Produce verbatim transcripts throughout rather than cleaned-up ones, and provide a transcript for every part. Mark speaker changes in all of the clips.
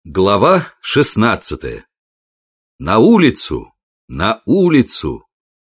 Speaker 1: Глава шестнадцатая. На улицу! На улицу!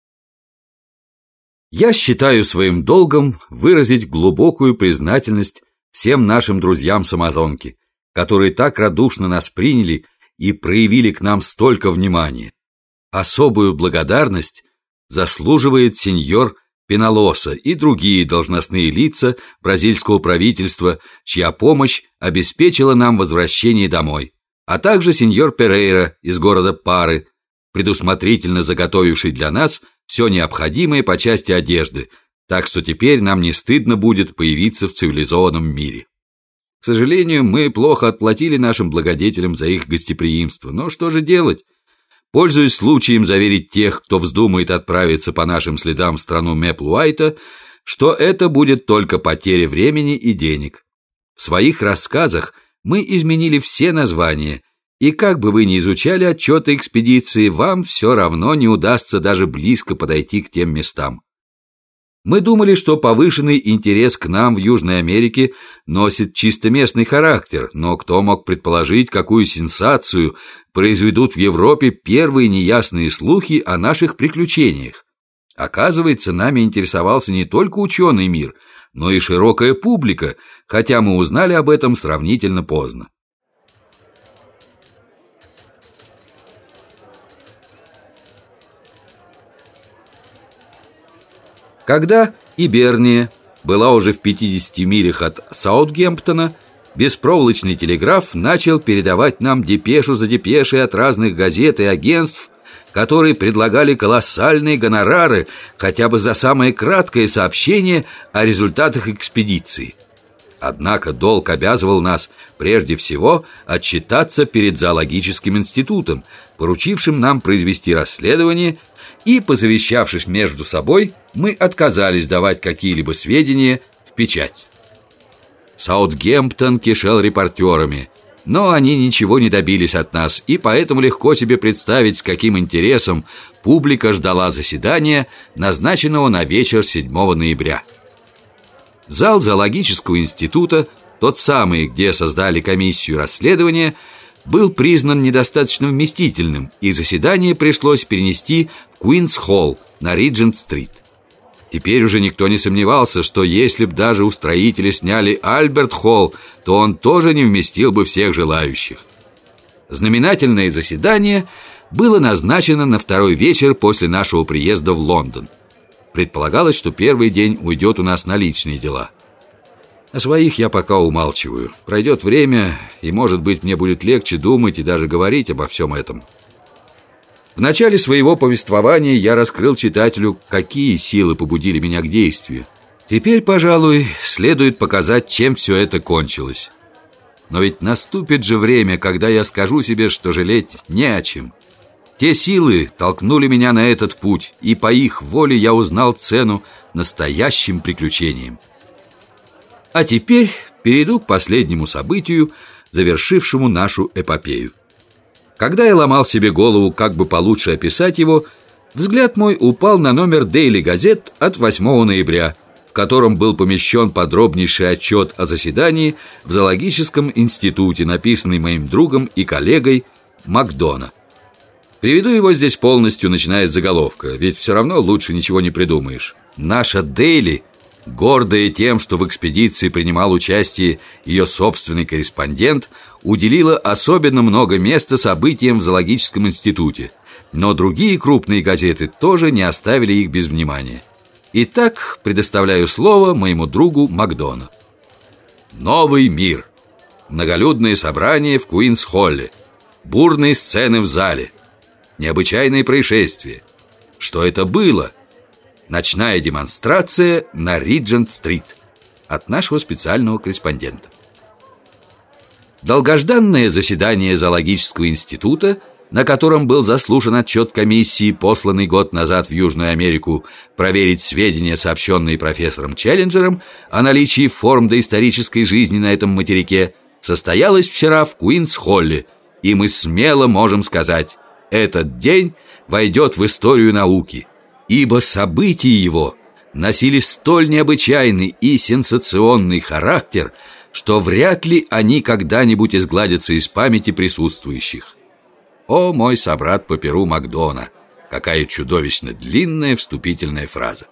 Speaker 1: Я считаю своим долгом выразить глубокую признательность всем нашим друзьям с Амазонки, которые так радушно нас приняли и проявили к нам столько внимания. Особую благодарность заслуживает сеньор Пеналоса и другие должностные лица бразильского правительства, чья помощь обеспечила нам возвращение домой, а также сеньор Перейра из города Пары, предусмотрительно заготовивший для нас все необходимое по части одежды, так что теперь нам не стыдно будет появиться в цивилизованном мире. К сожалению, мы плохо отплатили нашим благодетелям за их гостеприимство, но что же делать? Пользуясь случаем заверить тех, кто вздумает отправиться по нашим следам в страну Мэплуайта, что это будет только потеря времени и денег. В своих рассказах мы изменили все названия, и как бы вы ни изучали отчеты экспедиции, вам все равно не удастся даже близко подойти к тем местам. Мы думали, что повышенный интерес к нам в Южной Америке носит чисто местный характер, но кто мог предположить, какую сенсацию произведут в Европе первые неясные слухи о наших приключениях? Оказывается, нами интересовался не только ученый мир, но и широкая публика, хотя мы узнали об этом сравнительно поздно. Когда Иберния была уже в пятидесяти милях от Саутгемптона, беспроволочный телеграф начал передавать нам депешу за депешей от разных газет и агентств, которые предлагали колоссальные гонорары хотя бы за самое краткое сообщение о результатах экспедиции. Однако долг обязывал нас прежде всего отчитаться перед зоологическим институтом, поручившим нам произвести расследование, и, посовещавшись между собой, мы отказались давать какие-либо сведения в печать. Саутгемптон кишел репортерами, но они ничего не добились от нас, и поэтому легко себе представить, с каким интересом публика ждала заседания, назначенного на вечер седьмого ноября. Зал зоологического института, тот самый, где создали комиссию расследования, был признан недостаточно вместительным, и заседание пришлось перенести в Куинс-холл на Риджент-стрит. Теперь уже никто не сомневался, что если б даже устроители сняли Альберт-холл, то он тоже не вместил бы всех желающих. Знаменательное заседание было назначено на второй вечер после нашего приезда в Лондон. Предполагалось, что первый день уйдет у нас на личные дела. О своих я пока умалчиваю. Пройдет время, и, может быть, мне будет легче думать и даже говорить обо всем этом. В начале своего повествования я раскрыл читателю, какие силы побудили меня к действию. Теперь, пожалуй, следует показать, чем все это кончилось. Но ведь наступит же время, когда я скажу себе, что жалеть не о чем. Те силы толкнули меня на этот путь, и по их воле я узнал цену настоящим приключениям. А теперь перейду к последнему событию, завершившему нашу эпопею. Когда я ломал себе голову, как бы получше описать его, взгляд мой упал на номер Daily Gazette от восьмого ноября, в котором был помещен подробнейший отчет о заседании в зоологическом институте, написанный моим другом и коллегой Макдона. Приведу его здесь полностью, начиная с заголовка, ведь все равно лучше ничего не придумаешь. Наша Daily, гордая тем, что в экспедиции принимал участие ее собственный корреспондент, уделила особенно много места событиям в зоологическом институте, но другие крупные газеты тоже не оставили их без внимания. Итак, предоставляю слово моему другу Макдону. Новый мир. Многолюдное собрание в Куинс-холле. Бурные сцены в зале. Необычайные происшествия. Что это было? Ночная демонстрация на Риджент-стрит. От нашего специального корреспондента. Долгожданное заседание зоологического института, на котором был заслушан отчет комиссии, посланный год назад в Южную Америку, проверить сведения, сообщенные профессором Челленджером о наличии форм доисторической жизни на этом материке, состоялось вчера в Куинс-холле, и мы смело можем сказать, этот день войдет в историю науки, ибо события его носили столь необычайный и сенсационный характер, что вряд ли они когда-нибудь изгладятся из памяти присутствующих. О, мой собрат по перу Макдона! Какая чудовищно длинная вступительная фраза!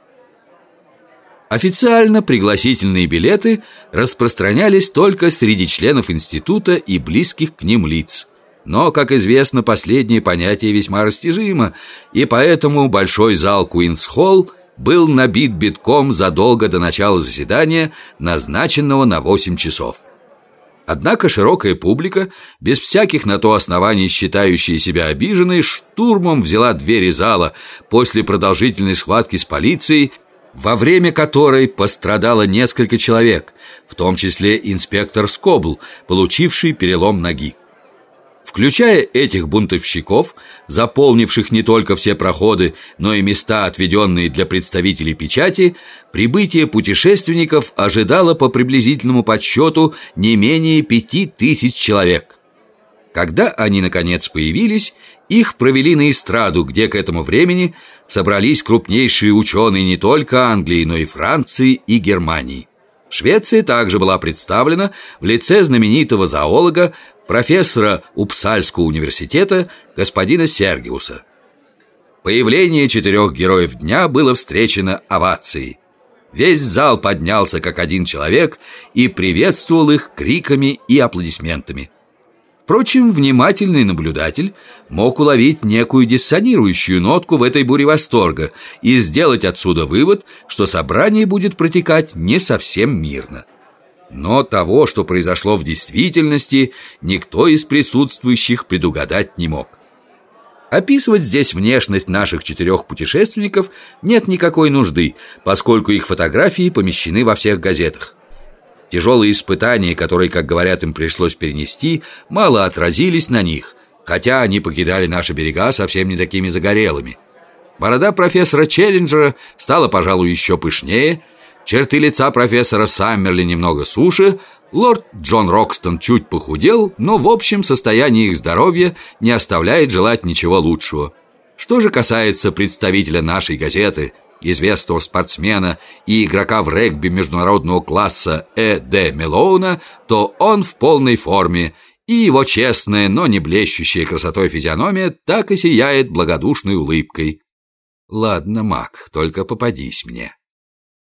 Speaker 1: Официально пригласительные билеты распространялись только среди членов института и близких к ним лиц. Но, как известно, последнее понятие весьма растяжимо, и поэтому большой зал Куинс-Холл был набит битком задолго до начала заседания, назначенного на восемь часов. Однако широкая публика, без всяких на то оснований считающая себя обиженной, штурмом взяла двери зала после продолжительной схватки с полицией, во время которой пострадало несколько человек, в том числе инспектор Скобл, получивший перелом ноги. Включая этих бунтовщиков, заполнивших не только все проходы, но и места, отведенные для представителей печати, прибытие путешественников ожидало по приблизительному подсчету не менее пяти тысяч человек. Когда они, наконец, появились, их провели на эстраду, где к этому времени собрались крупнейшие ученые не только Англии, но и Франции и Германии. Швеция также была представлена в лице знаменитого зоолога, профессора Упсальского университета, господина Сергиуса. Появление четырех героев дня было встречено овацией. Весь зал поднялся как один человек и приветствовал их криками и аплодисментами. Впрочем, внимательный наблюдатель мог уловить некую диссонирующую нотку в этой буре восторга и сделать отсюда вывод, что собрание будет протекать не совсем мирно. Но того, что произошло в действительности, никто из присутствующих предугадать не мог. Описывать здесь внешность наших четырех путешественников нет никакой нужды, поскольку их фотографии помещены во всех газетах. Тяжелые испытания, которые, как говорят, им пришлось перенести, мало отразились на них, хотя они покидали наши берега совсем не такими загорелыми. Борода профессора Челленджера стала, пожалуй, еще пышнее, черты лица профессора Саммерли немного суше, лорд Джон Рокстон чуть похудел, но в общем состояние их здоровья не оставляет желать ничего лучшего. Что же касается представителя нашей газеты, известного спортсмена и игрока в регби международного класса Э. Д. Мелоуна, то он в полной форме, и его честная, но не блещущая красотой физиономия так и сияет благодушной улыбкой. Ладно, Мак, только попадись мне.